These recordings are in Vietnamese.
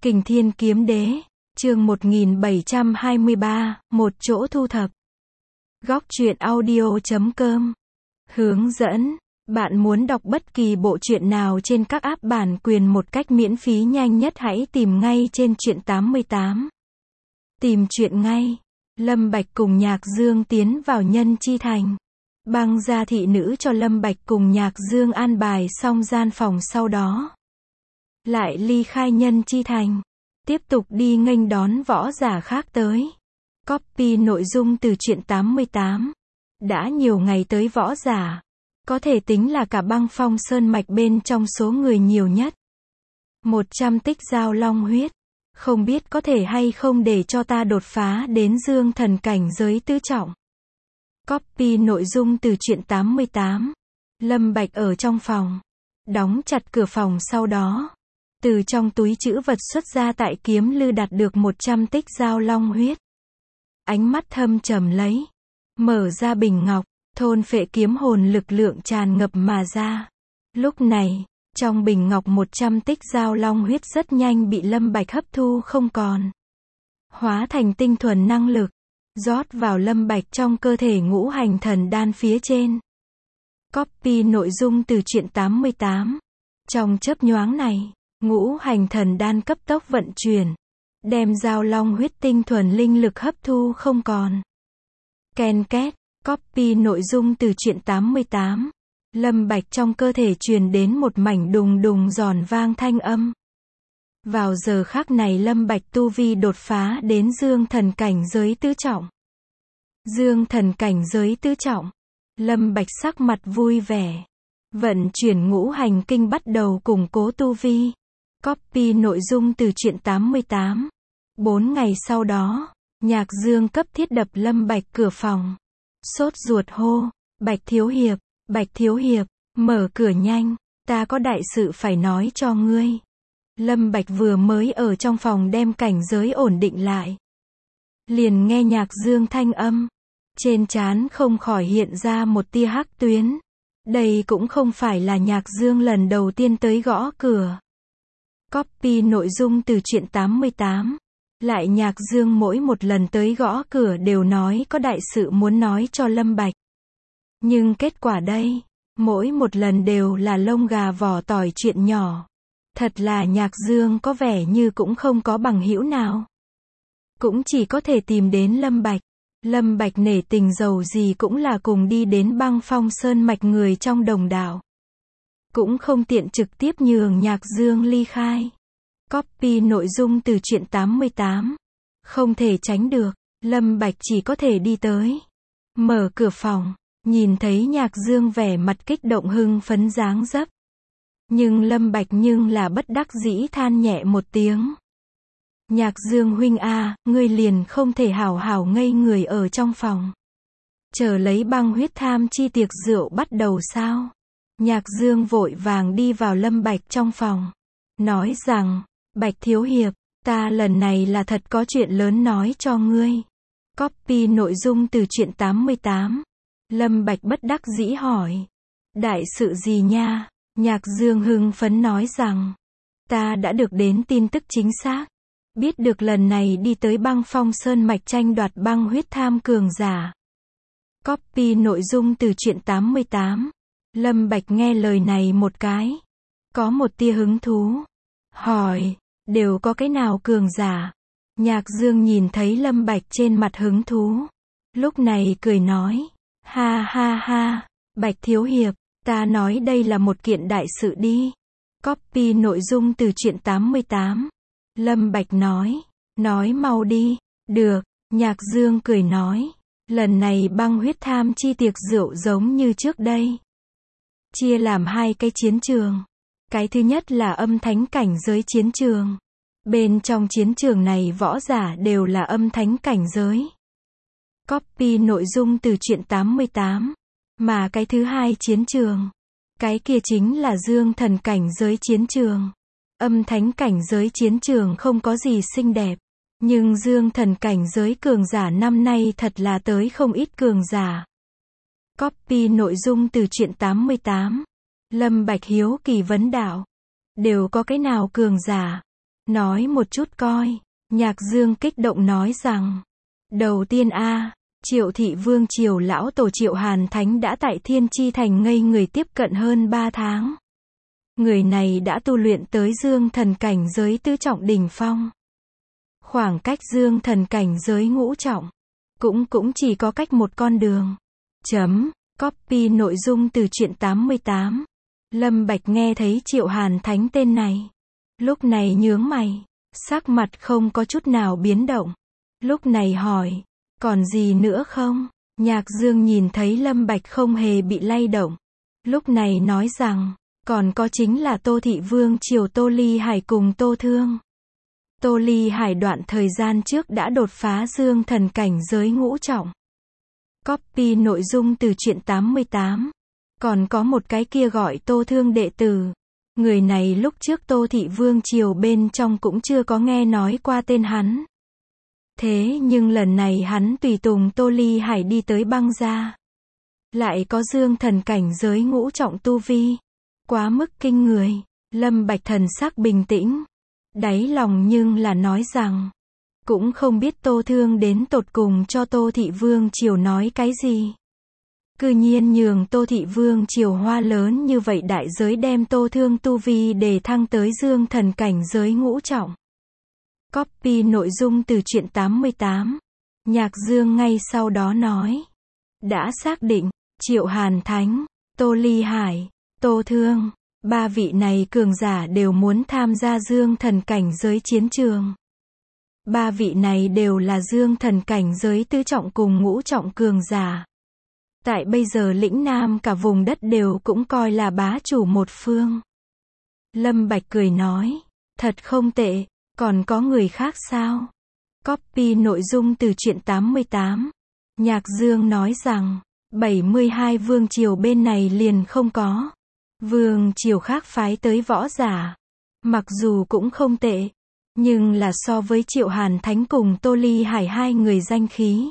Kình Thiên Kiếm Đế, chương 1723, một chỗ thu thập. Góc truyện audio.com. Hướng dẫn. Bạn muốn đọc bất kỳ bộ truyện nào trên các app bản quyền một cách miễn phí nhanh nhất hãy tìm ngay trên truyện 88. Tìm truyện ngay. Lâm Bạch cùng Nhạc Dương tiến vào Nhân Chi Thành. Băng gia thị nữ cho Lâm Bạch cùng Nhạc Dương an bài xong gian phòng, sau đó lại ly khai Nhân Chi Thành, tiếp tục đi nghênh đón võ giả khác tới. Copy nội dung từ truyện 88. Đã nhiều ngày tới võ giả, có thể tính là cả Băng Phong Sơn Mạch bên trong số người nhiều nhất. 100 tích giao long huyết. Không biết có thể hay không để cho ta đột phá đến dương thần cảnh giới tứ trọng. Copy nội dung từ truyện 88. Lâm Bạch ở trong phòng, đóng chặt cửa phòng, sau đó từ trong túi trữ vật xuất ra tại kiếm lư đạt được 100 tích giao long huyết. Ánh mắt thâm trầm lấy, mở ra bình ngọc, thôn phệ kiếm hồn lực lượng tràn ngập mà ra. Lúc này, trong bình ngọc 100 tích giao long huyết rất nhanh bị Lâm Bạch hấp thu không còn, hóa thành tinh thuần năng lực, rót vào Lâm Bạch trong cơ thể ngũ hành thần đan phía trên. Copy nội dung từ truyện 88. Trong chớp nhoáng này, ngũ hành thần đan cấp tốc vận chuyển, đem giao long huyết tinh thuần linh lực hấp thu không còn. Ken két. Copy nội dung từ truyện 88. Lâm Bạch trong cơ thể truyền đến một mảnh đùng đùng giòn vang thanh âm. Vào giờ khắc này Lâm Bạch tu vi đột phá đến dương thần cảnh giới tứ trọng. Dương thần cảnh giới tứ trọng. Lâm Bạch sắc mặt vui vẻ, vận chuyển ngũ hành kinh bắt đầu củng cố tu vi. Copy nội dung từ truyện 88. 4 ngày sau đó, Nhạc Dương cấp thiết đập Lâm Bạch cửa phòng. Sốt ruột hô, Bạch Thiếu Hiệp, mở cửa nhanh, ta có đại sự phải nói cho ngươi. Lâm Bạch vừa mới ở trong phòng đem cảnh giới ổn định lại, liền nghe Nhạc Dương thanh âm, trên trán không khỏi hiện ra một tia hắc tuyến. Đây cũng không phải là Nhạc Dương lần đầu tiên tới gõ cửa. Copy nội dung từ truyện 88. Lại Nhạc Dương mỗi một lần tới gõ cửa đều nói có đại sự muốn nói cho Lâm Bạch. Nhưng kết quả đây, mỗi một lần đều là lông gà vỏ tỏi chuyện nhỏ. Thật là Nhạc Dương có vẻ như cũng không có bằng hữu nào, cũng chỉ có thể tìm đến Lâm Bạch. Lâm Bạch nể tình dầu gì cũng là cùng đi đến Băng Phong Sơn Mạch người trong đồng đạo, cũng không tiện trực tiếp nhường Nhạc Dương ly khai. Copy nội dung từ truyện 88. Không thể tránh được, Lâm Bạch chỉ có thể đi tới, mở cửa phòng, nhìn thấy Nhạc Dương vẻ mặt kích động hưng phấn dáng dấp. Nhưng Lâm Bạch nhưng là bất đắc dĩ than nhẹ một tiếng. Nhạc Dương huynh a, ngươi liền không thể hảo hảo ngây người ở trong phòng, chờ lấy băng huyết tham chi tiệc rượu bắt đầu sao? Nhạc Dương vội vàng đi vào Lâm Bạch trong phòng, nói rằng, Bạch Thiếu Hiệp, ta lần này là thật có chuyện lớn nói cho ngươi. Copy nội dung từ truyện 88. Lâm Bạch bất đắc dĩ hỏi, đại sự gì nha? Nhạc Dương hưng phấn nói rằng, ta đã được đến tin tức chính xác, biết được lần này đi tới Băng Phong Sơn Mạch tranh đoạt băng huyết tham cường giả. Copy nội dung từ truyện 88. Lâm Bạch nghe lời này một cái, có một tia hứng thú, hỏi, đều có cái nào cường giả? Nhạc Dương nhìn thấy Lâm Bạch trên mặt hứng thú, lúc này cười nói, ha ha ha, Bạch Thiếu Hiệp, ta nói đây là một kiện đại sự đi. Copy nội dung từ truyện 88. Lâm Bạch nói mau đi. Được. Nhạc Dương cười nói, lần này băng huyết tham chi tiệc rượu giống như trước đây, chia làm 2 cái chiến trường. Cái thứ nhất là âm thánh cảnh giới chiến trường. Bên trong chiến trường này võ giả đều là âm thánh cảnh giới. Copy nội dung từ truyện 88. Mà cái thứ hai chiến trường, cái kia chính là dương thần cảnh giới chiến trường. Âm thánh cảnh giới chiến trường không có gì xinh đẹp, nhưng dương thần cảnh giới cường giả năm nay thật là tới không ít cường giả. Copy nội dung từ truyện 88. Lâm Bạch hiếu kỳ vấn đạo, đều có cái nào cường giả? Nói một chút coi. Nhạc Dương kích động nói rằng. Đầu tiên Triệu thị vương triều lão tổ Triệu Hàn Thánh đã tại Thiên Chi Thành ngây người tiếp cận hơn 3 tháng. Người này đã tu luyện tới dương thần cảnh giới tứ trọng đỉnh phong. Khoảng cách dương thần cảnh giới ngũ trọng. Cũng chỉ có cách một con đường. Copy nội dung từ truyện 88. Lâm Bạch nghe thấy Triệu Hàn Thánh tên này. Lúc này nhướng mày. Sắc mặt không có chút nào biến động. Lúc này hỏi. Còn gì nữa không? Nhạc Dương nhìn thấy Lâm Bạch không hề bị lay động. Lúc này nói rằng. Còn có chính là Tô Thị Vương triều Tô Ly Hải cùng Tô Thương. Tô Ly Hải đoạn thời gian trước đã đột phá dương thần cảnh giới ngũ trọng. Copy nội dung từ truyện 88. Còn có một cái kia gọi Tô Thương đệ tử. Người này lúc trước Tô Thị Vương triều bên trong cũng chưa có nghe nói qua tên hắn. Thế nhưng lần này hắn tùy tùng Tô Ly Hải đi tới băng gia. Lại có dương thần cảnh giới ngũ trọng tu vi. Quá mức kinh người. Lâm Bạch thần sắc bình tĩnh. Đáy lòng nhưng là nói rằng. Cũng không biết Tô Thương đến tột cùng cho Tô Thị Vương triều nói cái gì. Cư nhiên nhường Tô Thị Vương triều hoa lớn như vậy đại giới đem Tô Thương tu vi để thăng tới dương thần cảnh giới ngũ trọng. Copy nội dung từ truyện 88. Nhạc Dương ngay sau đó nói. Đã xác định, Triệu Hàn Thánh, Tô Ly Hải, Tô Thương, ba vị này cường giả đều muốn tham gia dương thần cảnh giới chiến trường. Ba vị này đều là dương thần cảnh giới tứ trọng cùng ngũ trọng cường giả. Tại bây giờ lĩnh Nam cả vùng đất đều cũng coi là bá chủ một phương. Lâm Bạch cười nói. Thật không tệ. Còn có người khác sao? Copy nội dung từ truyện 88. Nhạc Dương nói rằng. 72 vương triều bên này liền không có. Vương triều khác phái tới võ giả. Mặc dù cũng không tệ. Nhưng là so với Triệu Hàn Thánh cùng Tô Ly Hải hai người danh khí.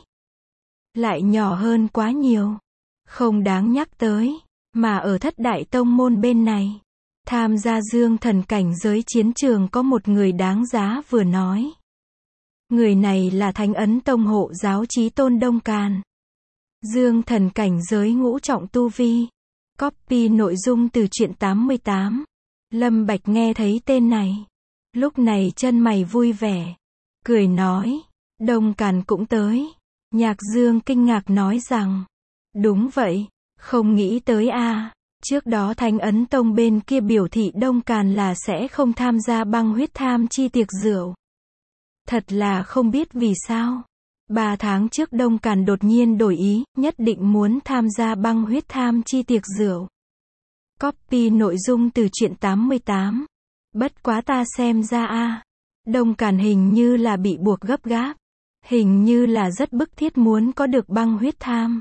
Lại nhỏ hơn quá nhiều. Không đáng nhắc tới. Mà ở Thất Đại Tông môn bên này. Tham gia dương thần cảnh giới chiến trường có một người đáng giá vừa nói. Người này là Thánh Ấn Tông hộ giáo Chí Tôn Đông Càn. Dương thần cảnh giới ngũ trọng tu vi. Copy nội dung từ truyện 88. Lâm Bạch nghe thấy tên này. Lúc này chân mày vui vẻ. Cười nói. Đông Càn cũng tới. Nhạc Dương kinh ngạc nói rằng. Đúng vậy. Không nghĩ tới Trước đó Thánh Ấn Tông bên kia biểu thị Đông Càn là sẽ không tham gia băng huyết tham chi tiệc rượu. Thật là không biết vì sao. 3 tháng trước Đông Càn đột nhiên đổi ý, nhất định muốn tham gia băng huyết tham chi tiệc rượu. Copy nội dung từ truyện 88. Bất quá ta xem ra Đông Càn hình như là bị buộc gấp gáp. Hình như là rất bức thiết muốn có được băng huyết tham.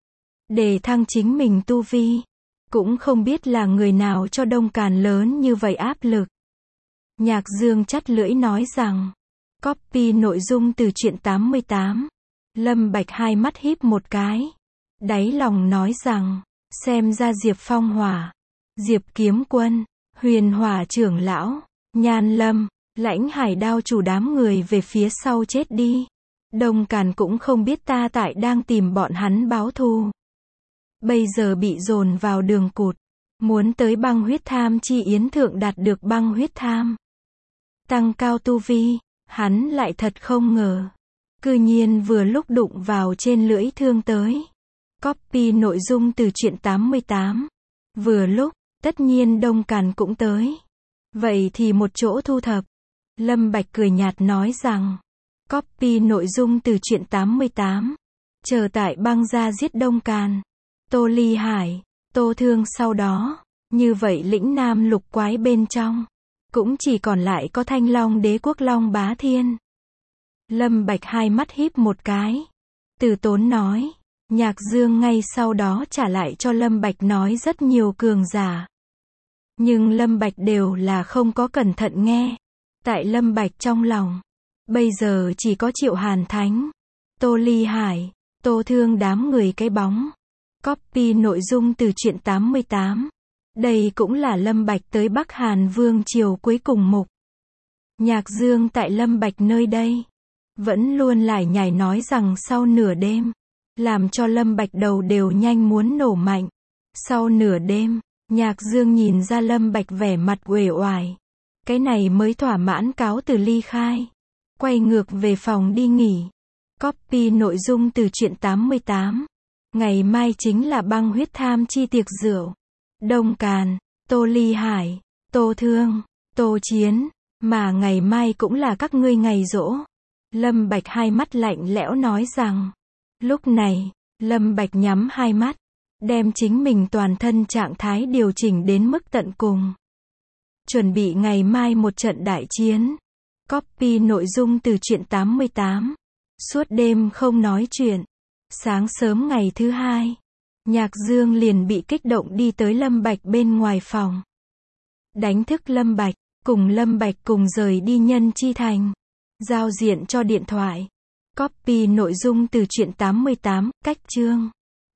Để thăng chính mình tu vi. Cũng không biết là người nào cho Đông Càn lớn như vậy áp lực. Nhạc Dương chắt lưỡi nói rằng. Copy nội dung từ truyện 88. Lâm Bạch hai mắt híp một cái. Đáy lòng nói rằng. Xem ra Diệp Phong Hỏa, Diệp Kiếm Quân, Huyền Hỏa trưởng lão, Nhan Lâm, Lãnh Hải Đao chủ đám người về phía sau chết đi. Đông Càn cũng không biết ta tại đang tìm bọn hắn báo thù. Bây giờ bị dồn vào đường cụt. Muốn tới băng huyết tham chi yến thượng đạt được băng huyết tham. Tăng cao tu vi, hắn lại thật không ngờ. Cư nhiên vừa lúc đụng vào trên lưỡi thương tới. Copy nội dung từ truyện 88. Vừa lúc, tất nhiên Đông Càn cũng tới. Vậy thì một chỗ thu thập. Lâm Bạch cười nhạt nói rằng. Copy nội dung từ truyện 88. Chờ tại băng gia giết Đông Càn, Tô Ly Hải, Tô Thương sau đó. Như vậy lĩnh Nam lục quái bên trong. Cũng chỉ còn lại có Thanh Long Đế quốc Long Bá Thiên. Lâm Bạch hai mắt híp một cái. Từ Tốn nói. Nhạc Dương ngay sau đó trả lại cho Lâm Bạch nói rất nhiều cường giả. Nhưng Lâm Bạch đều là không có cẩn thận nghe. Tại Lâm Bạch trong lòng. Bây giờ chỉ có Triệu Hàn Thánh, Tô Ly Hải, Tô Thương đám người cái bóng. Copy nội dung từ truyện 88. Đây cũng là Lâm Bạch tới Bắc Hàn Vương triều cuối cùng mục. Nhạc Dương tại Lâm Bạch nơi đây, vẫn luôn lải nhải nói rằng sau nửa đêm, làm cho Lâm Bạch đầu đều nhanh muốn nổ mạnh. Sau nửa đêm, Nhạc Dương nhìn ra Lâm Bạch vẻ mặt uể oải. Cái này mới thỏa mãn cáo từ ly khai. Quay ngược về phòng đi nghỉ. Copy nội dung từ truyện 88. Ngày mai chính là băng huyết tham chi tiệc rượu. Đông Càn, Tô Ly Hải, Tô Thương, Tô Chiến, mà ngày mai cũng là các ngươi ngày giỗ. Lâm Bạch hai mắt lạnh lẽo nói rằng. Lúc này, Lâm Bạch nhắm hai mắt, đem chính mình toàn thân trạng thái điều chỉnh đến mức tận cùng. Chuẩn bị ngày mai một trận đại chiến. Copy nội dung từ truyện 88. Suốt đêm không nói chuyện. Sáng sớm ngày thứ hai, Nhạc Dương liền bị kích động đi tới Lâm Bạch bên ngoài phòng. Đánh thức Lâm Bạch, cùng Lâm Bạch cùng rời đi Nhân Chi Thành. Giao diện cho điện thoại. Copy nội dung từ truyện 88, cách chương.